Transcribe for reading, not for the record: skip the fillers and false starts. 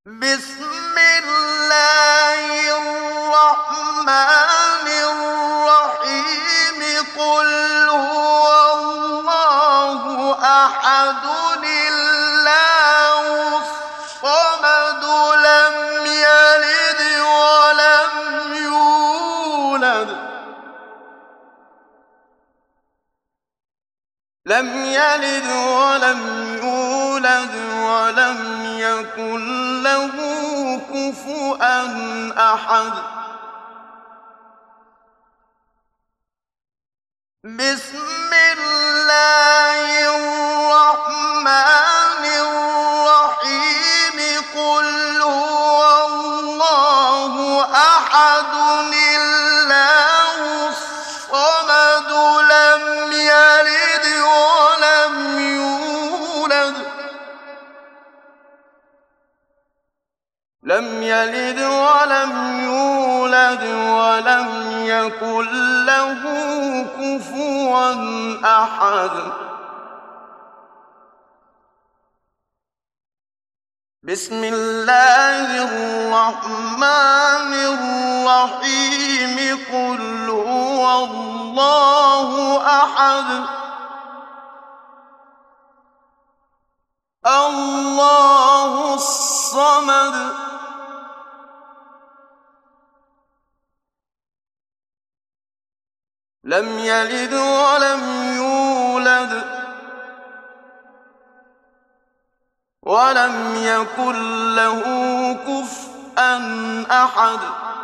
بسم الله الرحمن الرحيم قل هو الله أحد الله الصمد لم يلد ولم يولد ولم يكن له كفوا أحد بسم الله الرحمن الرحيم قل هو الله أحد الله الصمد لم يلد ولم يولد ولم يكن له كفوا أحد بسم الله الرحمن الرحيم قل هو الله أحد الله الصمد لم يلد ولم يولد ولم يكن له كفوا أحد